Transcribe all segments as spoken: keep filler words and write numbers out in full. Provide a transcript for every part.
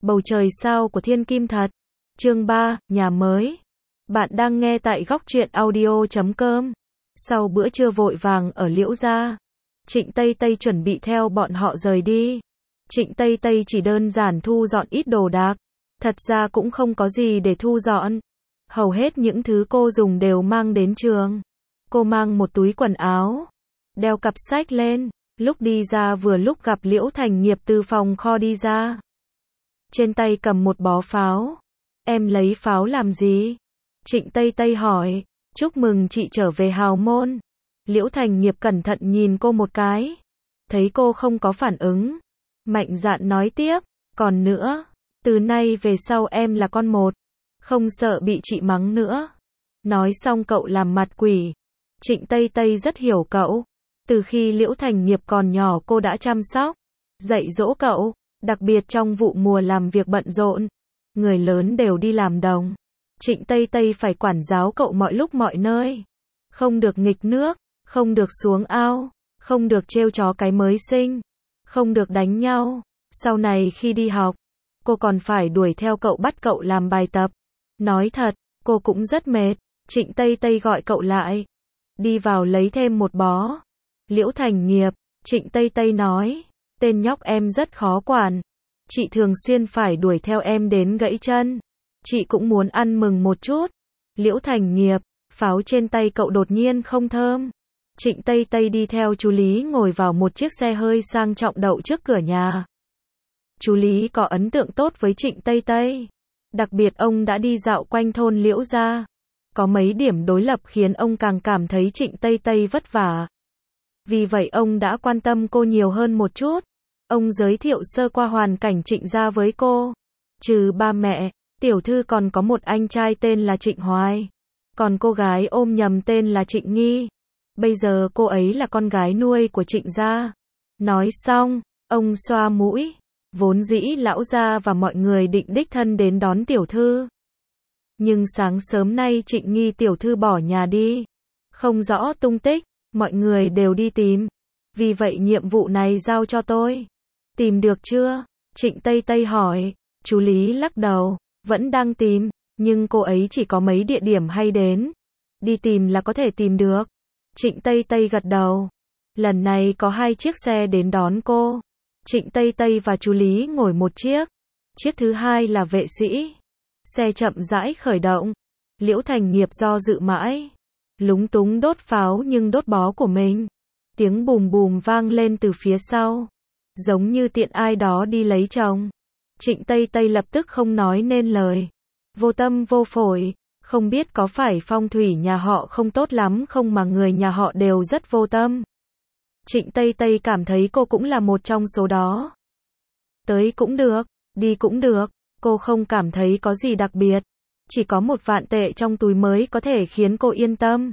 Bầu trời sao của thiên kim thật. Chương ba, nhà mới. Bạn đang nghe tại góc truyện audio chấm com. Sau bữa trưa vội vàng ở Liễu gia, Trịnh Tây Tây chuẩn bị theo bọn họ rời đi. Trịnh Tây Tây chỉ đơn giản thu dọn ít đồ đạc. Thật ra cũng không có gì để thu dọn. Hầu hết những thứ cô dùng đều mang đến trường. Cô mang một túi quần áo, đeo cặp sách lên. Lúc đi ra vừa lúc gặp Liễu Thành Nghiệp từ phòng kho đi ra. Trên tay cầm một bó pháo. Em lấy pháo làm gì? Trịnh Tây Tây hỏi. Chúc mừng chị trở về hào môn. Liễu Thành Nghiệp cẩn thận nhìn cô một cái. Thấy cô không có phản ứng, mạnh dạn nói tiếp. Còn nữa, từ nay về sau em là con một. Không sợ bị chị mắng nữa. Nói xong cậu làm mặt quỷ. Trịnh Tây Tây rất hiểu cậu. Từ khi Liễu Thành Nghiệp còn nhỏ cô đã chăm sóc, dạy dỗ cậu. Đặc biệt trong vụ mùa làm việc bận rộn, người lớn đều đi làm đồng. Trịnh Tây Tây phải quản giáo cậu mọi lúc mọi nơi. Không được nghịch nước, không được xuống ao, không được trêu chó cái mới sinh, không được đánh nhau. Sau này khi đi học, cô còn phải đuổi theo cậu bắt cậu làm bài tập. Nói thật, cô cũng rất mệt. Trịnh Tây Tây gọi cậu lại. Đi vào lấy thêm một bó. Liễu Thành Nghiệp, Trịnh Tây Tây nói. Tên nhóc em rất khó quản. Chị thường xuyên phải đuổi theo em đến gãy chân. Chị cũng muốn ăn mừng một chút. Liễu Thành Nghiệp, pháo trên tay cậu đột nhiên không thơm. Trịnh Tây Tây đi theo chú Lý ngồi vào một chiếc xe hơi sang trọng đậu trước cửa nhà. Chú Lý có ấn tượng tốt với Trịnh Tây Tây. Đặc biệt ông đã đi dạo quanh thôn Liễu gia. Có mấy điểm đối lập khiến ông càng cảm thấy Trịnh Tây Tây vất vả. Vì vậy ông đã quan tâm cô nhiều hơn một chút. Ông giới thiệu sơ qua hoàn cảnh Trịnh gia với cô. Trừ ba mẹ, tiểu thư còn có một anh trai tên là Trịnh Hoài. Còn cô gái ôm nhầm tên là Trịnh Nghi. Bây giờ cô ấy là con gái nuôi của Trịnh gia. Nói xong, ông xoa mũi. Vốn dĩ lão gia và mọi người định đích thân đến đón tiểu thư. Nhưng sáng sớm nay Trịnh Nghi tiểu thư bỏ nhà đi. Không rõ tung tích, mọi người đều đi tìm. Vì vậy nhiệm vụ này giao cho tôi. Tìm được chưa? Trịnh Tây Tây hỏi. Chú Lý lắc đầu. Vẫn đang tìm, nhưng cô ấy chỉ có mấy địa điểm hay đến. Đi tìm là có thể tìm được. Trịnh Tây Tây gật đầu. Lần này có hai chiếc xe đến đón cô. Trịnh Tây Tây và chú Lý ngồi một chiếc. Chiếc thứ hai là vệ sĩ. Xe chậm rãi khởi động. Liễu Thành Nghiệp do dự mãi. Lúng túng đốt pháo nhưng đốt bó của mình. Tiếng bùm bùm vang lên từ phía sau. Giống như tiện ai đó đi lấy chồng. Trịnh Tây Tây lập tức không nói nên lời. Vô tâm vô phổi. Không biết có phải phong thủy nhà họ không tốt lắm không mà người nhà họ đều rất vô tâm. Trịnh Tây Tây cảm thấy cô cũng là một trong số đó. Tới cũng được, đi cũng được. Cô không cảm thấy có gì đặc biệt. Chỉ có một vạn tệ trong túi mới có thể khiến cô yên tâm.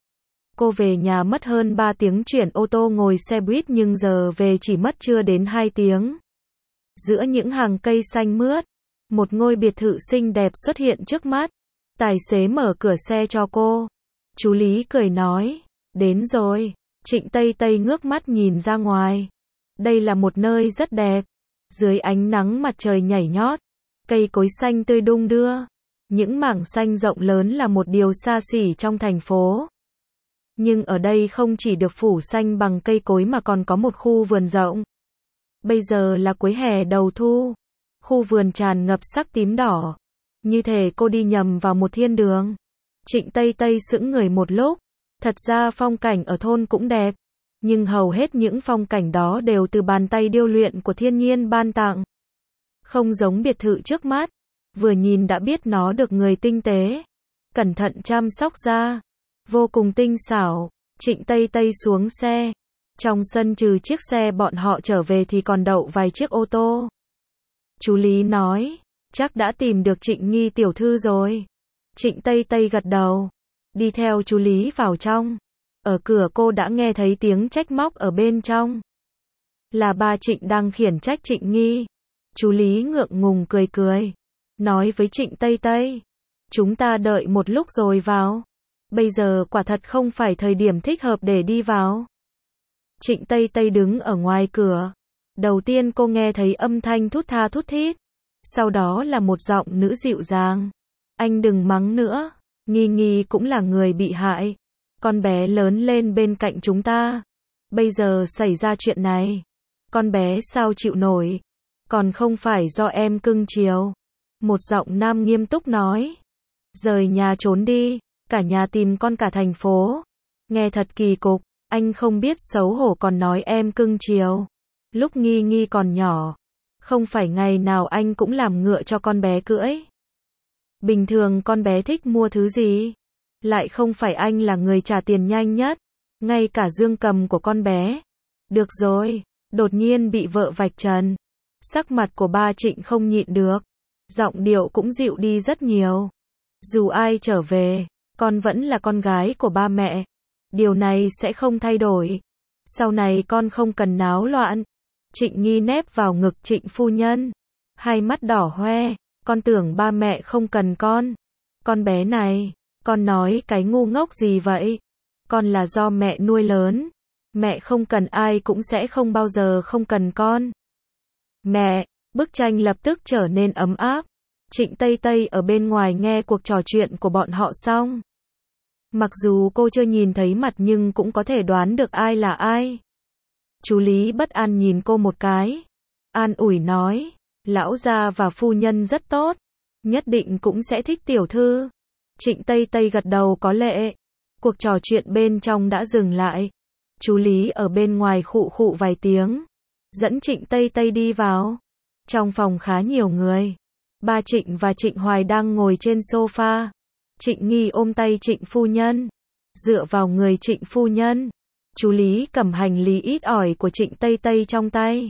Cô về nhà mất hơn ba tiếng chuyển ô tô ngồi xe buýt nhưng giờ về chỉ mất chưa đến hai tiếng. Giữa những hàng cây xanh mướt, một ngôi biệt thự xinh đẹp xuất hiện trước mắt. Tài xế mở cửa xe cho cô. Chú Lý cười nói, đến rồi. Trịnh Tây Tây ngước mắt nhìn ra ngoài. Đây là một nơi rất đẹp. Dưới ánh nắng mặt trời nhảy nhót, cây cối xanh tươi đung đưa. Những mảng xanh rộng lớn là một điều xa xỉ trong thành phố. Nhưng ở đây không chỉ được phủ xanh bằng cây cối mà còn có một khu vườn rộng. Bây giờ là cuối hè đầu thu. Khu vườn tràn ngập sắc tím đỏ. Như thể cô đi nhầm vào một thiên đường. Trịnh Tây Tây sững người một lúc. Thật ra phong cảnh ở thôn cũng đẹp. Nhưng hầu hết những phong cảnh đó đều từ bàn tay điêu luyện của thiên nhiên ban tặng. Không giống biệt thự trước mắt. Vừa nhìn đã biết nó được người tinh tế, cẩn thận chăm sóc ra. Vô cùng tinh xảo. Trịnh Tây Tây xuống xe. Trong sân trừ chiếc xe bọn họ trở về thì còn đậu vài chiếc ô tô. Chú Lý nói, chắc đã tìm được Trịnh Nghi tiểu thư rồi. Trịnh Tây Tây gật đầu. Đi theo chú Lý vào trong. Ở cửa cô đã nghe thấy tiếng trách móc ở bên trong. Là ba Trịnh đang khiển trách Trịnh Nghi. Chú Lý ngượng ngùng cười cười. Nói với Trịnh Tây Tây. Chúng ta đợi một lúc rồi vào. Bây giờ quả thật không phải thời điểm thích hợp để đi vào. Trịnh Tây Tây đứng ở ngoài cửa. Đầu tiên cô nghe thấy âm thanh thút tha thút thít. Sau đó là một giọng nữ dịu dàng. Anh đừng mắng nữa. Nghi Nghi cũng là người bị hại. Con bé lớn lên bên cạnh chúng ta. Bây giờ xảy ra chuyện này. Con bé sao chịu nổi. Còn không phải do em cưng chiều. Một giọng nam nghiêm túc nói. Rời nhà trốn đi. Cả nhà tìm con cả thành phố. Nghe thật kỳ cục. Anh không biết xấu hổ còn nói em cưng chiều. Lúc Nghi Nghi còn nhỏ. Không phải ngày nào anh cũng làm ngựa cho con bé cưỡi. Bình thường con bé thích mua thứ gì? Lại không phải anh là người trả tiền nhanh nhất. Ngay cả dương cầm của con bé. Được rồi. Đột nhiên bị vợ vạch trần. Sắc mặt của ba Trịnh không nhịn được. Giọng điệu cũng dịu đi rất nhiều. Dù ai trở về, con vẫn là con gái của ba mẹ. Điều này sẽ không thay đổi. Sau này con không cần náo loạn. Trịnh Nghi nép vào ngực Trịnh phu nhân. Hai mắt đỏ hoe. Con tưởng ba mẹ không cần con. Con bé này, con nói cái ngu ngốc gì vậy? Con là do mẹ nuôi lớn. Mẹ không cần ai cũng sẽ không bao giờ không cần con. Mẹ, bức tranh lập tức trở nên ấm áp. Trịnh Tây Tây ở bên ngoài nghe cuộc trò chuyện của bọn họ xong. Mặc dù cô chưa nhìn thấy mặt nhưng cũng có thể đoán được ai là ai. Chú Lý bất an nhìn cô một cái. An ủi nói, lão gia và phu nhân rất tốt. Nhất định cũng sẽ thích tiểu thư. Trịnh Tây Tây gật đầu có lệ. Cuộc trò chuyện bên trong đã dừng lại. Chú Lý ở bên ngoài khụ khụ vài tiếng. Dẫn Trịnh Tây Tây đi vào. Trong phòng khá nhiều người. Ba Trịnh và Trịnh Hoài đang ngồi trên sofa. Trịnh Nghi ôm tay Trịnh phu nhân. Dựa vào người Trịnh phu nhân. Chú Lý cầm hành lý ít ỏi của Trịnh Tây Tây trong tay.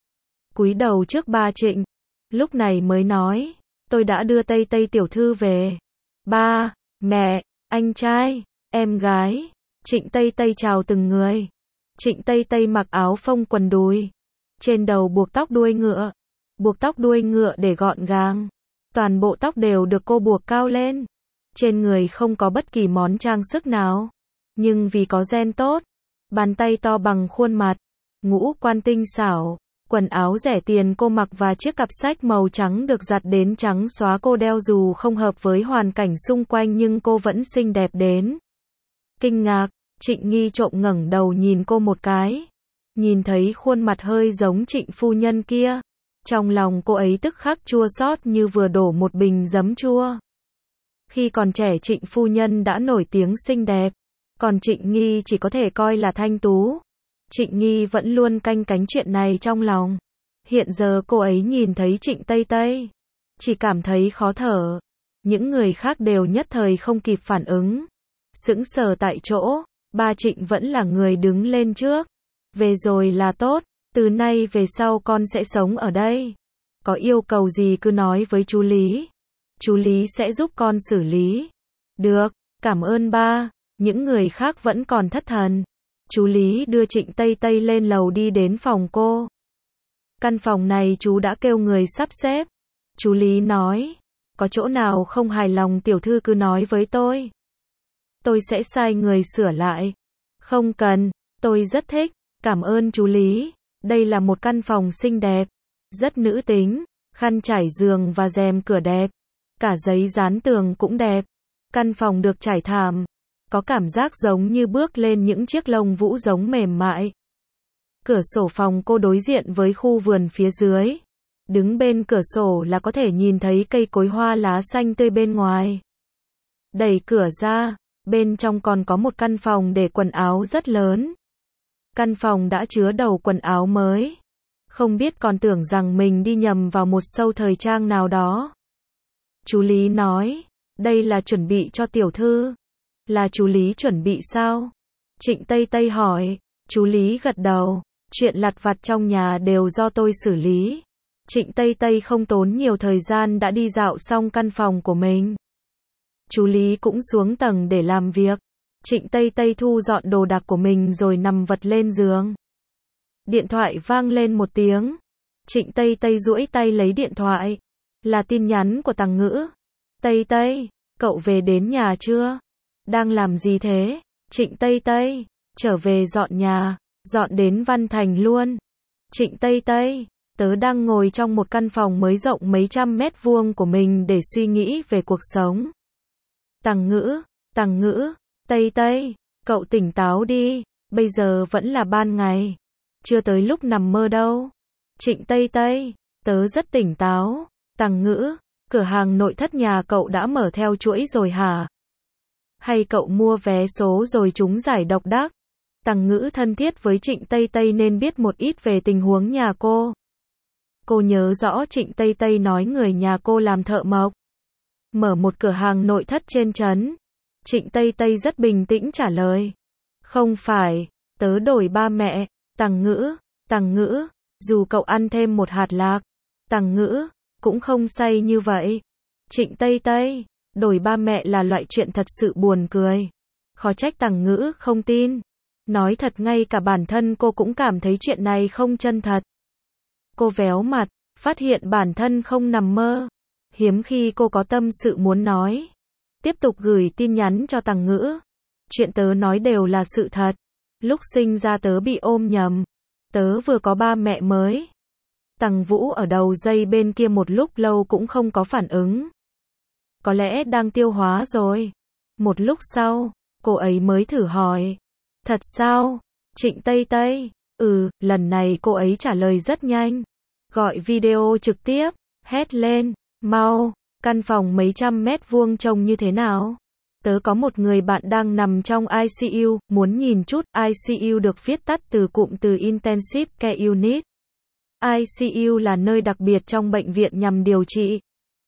Cúi đầu trước ba Trịnh. Lúc này mới nói. Tôi đã đưa Tây Tây tiểu thư về. Ba, mẹ, anh trai, em gái. Trịnh Tây Tây chào từng người. Trịnh Tây Tây mặc áo phông quần đùi. Trên đầu buộc tóc đuôi ngựa. Buộc tóc đuôi ngựa để gọn gàng. Toàn bộ tóc đều được cô buộc cao lên. Trên người không có bất kỳ món trang sức nào. Nhưng vì có gen tốt. Bàn tay to bằng khuôn mặt. Ngũ quan tinh xảo. Quần áo rẻ tiền cô mặc và chiếc cặp sách màu trắng được giặt đến trắng xóa cô đeo dù không hợp với hoàn cảnh xung quanh nhưng cô vẫn xinh đẹp đến. Kinh ngạc, Trịnh Nghi trộm ngẩng đầu nhìn cô một cái. Nhìn thấy khuôn mặt hơi giống Trịnh phu nhân kia. Trong lòng cô ấy tức khắc chua xót như vừa đổ một bình giấm chua. Khi còn trẻ Trịnh phu nhân đã nổi tiếng xinh đẹp. Còn Trịnh Nghi chỉ có thể coi là thanh tú. Trịnh Nghi vẫn luôn canh cánh chuyện này trong lòng. Hiện giờ cô ấy nhìn thấy Trịnh Tây Tây. Chỉ cảm thấy khó thở. Những người khác đều nhất thời không kịp phản ứng. Sững sờ tại chỗ. Ba Trịnh vẫn là người đứng lên trước. Về rồi là tốt. Từ nay về sau con sẽ sống ở đây. Có yêu cầu gì cứ nói với chú Lý. Chú Lý sẽ giúp con xử lý. Được, cảm ơn ba. Những người khác vẫn còn thất thần. Chú Lý đưa Trịnh Tây Tây lên lầu đi đến phòng cô. Căn phòng này chú đã kêu người sắp xếp. Chú Lý nói. Có chỗ nào không hài lòng tiểu thư cứ nói với tôi. Tôi sẽ sai người sửa lại. Không cần, tôi rất thích. Cảm ơn chú Lý. Đây là một căn phòng xinh đẹp. Rất nữ tính. Khăn trải giường và rèm cửa đẹp. Cả giấy dán tường cũng đẹp. Căn phòng được trải thảm. Có cảm giác giống như bước lên những chiếc lông vũ giống mềm mại. Cửa sổ phòng cô đối diện với khu vườn phía dưới. Đứng bên cửa sổ là có thể nhìn thấy cây cối hoa lá xanh tươi bên ngoài. Đẩy cửa ra, bên trong còn có một căn phòng để quần áo rất lớn. Căn phòng đã chứa đầu quần áo mới. Không biết còn tưởng rằng mình đi nhầm vào một show thời trang nào đó. Chú Lý nói, đây là chuẩn bị cho tiểu thư. Là chú Lý chuẩn bị sao? Trịnh Tây Tây hỏi. Chú Lý gật đầu. Chuyện lặt vặt trong nhà đều do tôi xử lý. Trịnh Tây Tây không tốn nhiều thời gian đã đi dạo xong căn phòng của mình. Chú Lý cũng xuống tầng để làm việc. Trịnh Tây Tây thu dọn đồ đạc của mình rồi nằm vật lên giường. Điện thoại vang lên một tiếng. Trịnh Tây Tây duỗi tay lấy điện thoại. Là tin nhắn của Tằng Ngữ. Tây Tây, cậu về đến nhà chưa? Đang làm gì thế? Trịnh Tây Tây, trở về dọn nhà, dọn đến Văn Thành luôn. Trịnh Tây Tây, Tớ đang ngồi trong một căn phòng mới rộng mấy trăm mét vuông của mình để suy nghĩ về cuộc sống. Tằng Ngữ, Tằng Ngữ, Tây Tây, cậu tỉnh táo đi, bây giờ vẫn là ban ngày. Chưa tới lúc nằm mơ đâu. Trịnh Tây Tây, tớ rất tỉnh táo. Tằng Ngữ, cửa hàng nội thất nhà cậu đã mở theo chuỗi rồi hả? Hay cậu mua vé số rồi trúng giải độc đắc? Tằng Ngữ thân thiết với Trịnh Tây Tây nên biết một ít về tình huống nhà cô. Cô nhớ rõ Trịnh Tây Tây nói người nhà cô làm thợ mộc, mở một cửa hàng nội thất trên trấn. Trịnh Tây Tây rất bình tĩnh trả lời. Không phải, tớ đổi ba mẹ. Tằng Ngữ, Tằng Ngữ, dù cậu ăn thêm một hạt lạc, Tằng Ngữ, cũng không say như vậy. Trịnh Tây Tây, đổi ba mẹ là loại chuyện thật sự buồn cười. Khó trách Tằng Ngữ không tin. Nói thật ngay cả bản thân cô cũng cảm thấy chuyện này không chân thật. Cô véo mặt, phát hiện bản thân không nằm mơ. Hiếm khi cô có tâm sự muốn nói. Tiếp tục gửi tin nhắn cho Tằng Ngữ. Chuyện tớ nói đều là sự thật. Lúc sinh ra tớ bị ôm nhầm. Tớ vừa có ba mẹ mới. Tằng Vũ ở đầu dây bên kia một lúc lâu cũng không có phản ứng. Có lẽ đang tiêu hóa rồi. Một lúc sau, cô ấy mới thử hỏi. Thật sao? Trịnh Tây Tây. Ừ, lần này cô ấy trả lời rất nhanh. Gọi video trực tiếp, hét lên. Mau, căn phòng mấy trăm mét vuông trông như thế nào? Tớ có một người bạn đang nằm trong i xê u, muốn nhìn chút. i xê u được viết tắt từ cụm từ Intensive Care Unit. i xê u là nơi đặc biệt trong bệnh viện nhằm điều trị,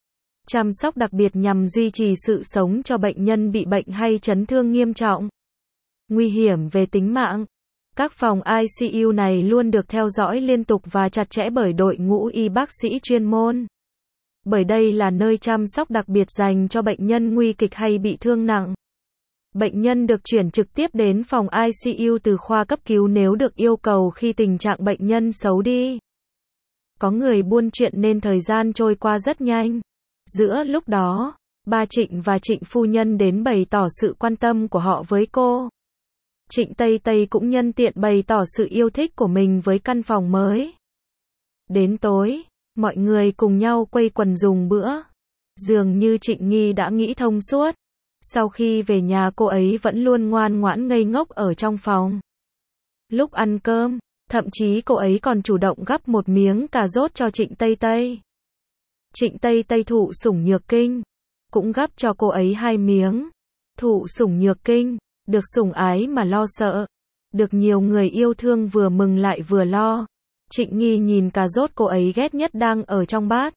chăm sóc đặc biệt nhằm duy trì sự sống cho bệnh nhân bị bệnh hay chấn thương nghiêm trọng, nguy hiểm về tính mạng. Các phòng i xê u này luôn được theo dõi liên tục và chặt chẽ bởi đội ngũ y bác sĩ chuyên môn. Bởi đây là nơi chăm sóc đặc biệt dành cho bệnh nhân nguy kịch hay bị thương nặng. Bệnh nhân được chuyển trực tiếp đến phòng i xê u từ khoa cấp cứu nếu được yêu cầu khi tình trạng bệnh nhân xấu đi. Có người buôn chuyện nên thời gian trôi qua rất nhanh. Giữa lúc đó, ba Trịnh và Trịnh phu nhân đến bày tỏ sự quan tâm của họ với cô. Trịnh Tây Tây cũng nhân tiện bày tỏ sự yêu thích của mình với căn phòng mới. Đến tối, mọi người cùng nhau quây quần dùng bữa. Dường như Trịnh Nghi đã nghĩ thông suốt. Sau khi về nhà cô ấy vẫn luôn ngoan ngoãn ngây ngốc ở trong phòng. Lúc ăn cơm, thậm chí cô ấy còn chủ động gắp một miếng cà rốt cho Trịnh Tây Tây. Trịnh Tây Tây thụ sủng nhược kinh, cũng gắp cho cô ấy hai miếng. Thụ sủng nhược kinh, được sủng ái mà lo sợ. Được nhiều người yêu thương vừa mừng lại vừa lo. Trịnh Nghi nhìn cà rốt cô ấy ghét nhất đang ở trong bát.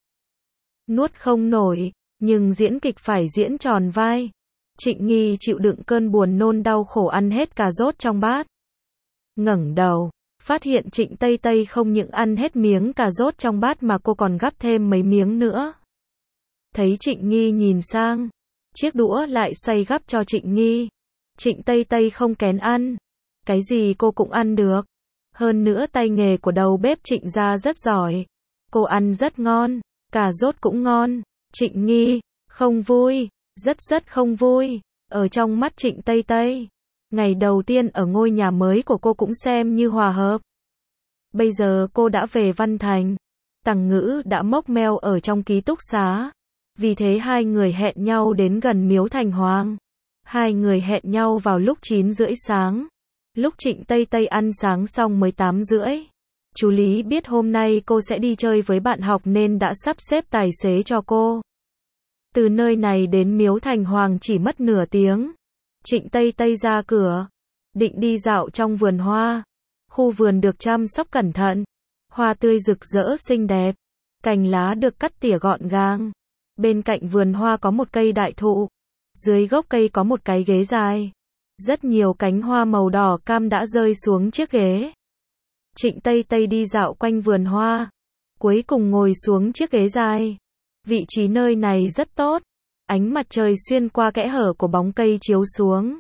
Nuốt không nổi, nhưng diễn kịch phải diễn tròn vai. Trịnh Nghi chịu đựng cơn buồn nôn đau khổ ăn hết cà rốt trong bát. Ngẩng đầu, phát hiện Trịnh Tây Tây không những ăn hết miếng cà rốt trong bát mà cô còn gắp thêm mấy miếng nữa. Thấy Trịnh Nghi nhìn sang, chiếc đũa lại xoay gắp cho Trịnh Nghi. Trịnh Tây Tây không kén ăn. Cái gì cô cũng ăn được. Hơn nữa tay nghề của đầu bếp Trịnh gia rất giỏi. Cô ăn rất ngon, cà rốt cũng ngon. Trịnh Nghi, không vui, rất rất không vui. Ở trong mắt Trịnh Tây Tây, ngày đầu tiên ở ngôi nhà mới của cô cũng xem như hòa hợp. Bây giờ cô đã về Văn Thành. Tằng Ngữ đã mốc meo ở trong ký túc xá. Vì thế hai người hẹn nhau đến gần miếu Thành Hoàng. Hai người hẹn nhau vào lúc chín rưỡi sáng. Lúc Trịnh Tây Tây ăn sáng xong mới tám rưỡi. Chú Lý biết hôm nay cô sẽ đi chơi với bạn học nên đã sắp xếp tài xế cho cô. Từ nơi này đến miếu Thành Hoàng chỉ mất nửa tiếng. Trịnh Tây Tây ra cửa, định đi dạo trong vườn hoa. Khu vườn được chăm sóc cẩn thận, hoa tươi rực rỡ xinh đẹp, cành lá được cắt tỉa gọn gàng. Bên cạnh vườn hoa có một cây đại thụ, dưới gốc cây có một cái ghế dài. Rất nhiều cánh hoa màu đỏ cam đã rơi xuống chiếc ghế. Trịnh Tây Tây đi dạo quanh vườn hoa, cuối cùng ngồi xuống chiếc ghế dài. Vị trí nơi này rất tốt, ánh mặt trời xuyên qua kẽ hở của bóng cây chiếu xuống.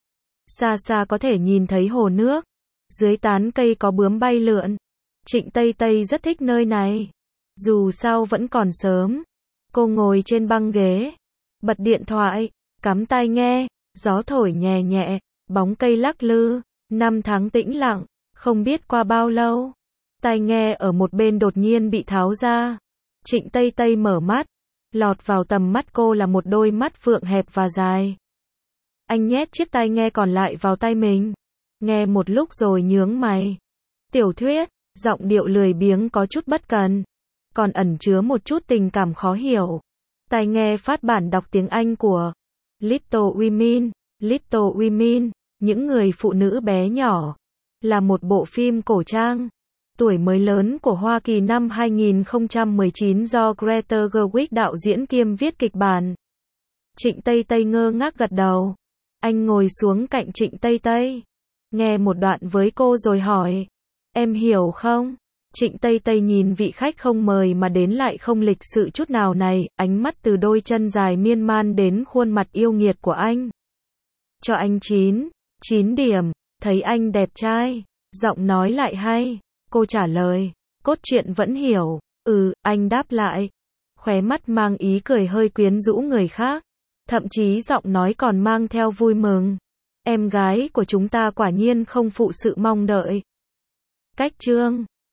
Xa xa có thể nhìn thấy hồ nước, dưới tán cây có bướm bay lượn. Trịnh Tây Tây rất thích nơi này. Dù sao vẫn còn sớm, cô ngồi trên băng ghế, bật điện thoại, cắm tai nghe, gió thổi nhẹ nhẹ, bóng cây lắc lư, năm tháng tĩnh lặng, không biết qua bao lâu. Tai nghe ở một bên đột nhiên bị tháo ra. Trịnh Tây Tây mở mắt. Lọt vào tầm mắt cô là một đôi mắt phượng hẹp và dài. Anh nhét chiếc tai nghe còn lại vào tay mình. Nghe một lúc rồi nhướng mày. Tiểu thuyết, giọng điệu lười biếng có chút bất cần. Còn ẩn chứa một chút tình cảm khó hiểu. Tai nghe phát bản đọc tiếng Anh của Little Women, Little Women, những người phụ nữ bé nhỏ. Là một bộ phim cổ trang. Tuổi mới lớn của Hoa Kỳ năm hai nghìn không trăm mười chín do Greta Gerwig đạo diễn kiêm viết kịch bản. Trịnh Tây Tây ngơ ngác gật đầu. Anh ngồi xuống cạnh Trịnh Tây Tây. Nghe một đoạn với cô rồi hỏi. Em hiểu không? Trịnh Tây Tây nhìn vị khách không mời mà đến lại không lịch sự chút nào này, ánh mắt từ đôi chân dài miên man đến khuôn mặt yêu nghiệt của anh. Cho anh chín, chín điểm, thấy anh đẹp trai, giọng nói lại hay. Cô trả lời, cốt truyện vẫn hiểu. Ừ, anh đáp lại. Khóe mắt mang ý cười hơi quyến rũ người khác. Thậm chí giọng nói còn mang theo vui mừng. Em gái của chúng ta quả nhiên không phụ sự mong đợi. Cách chương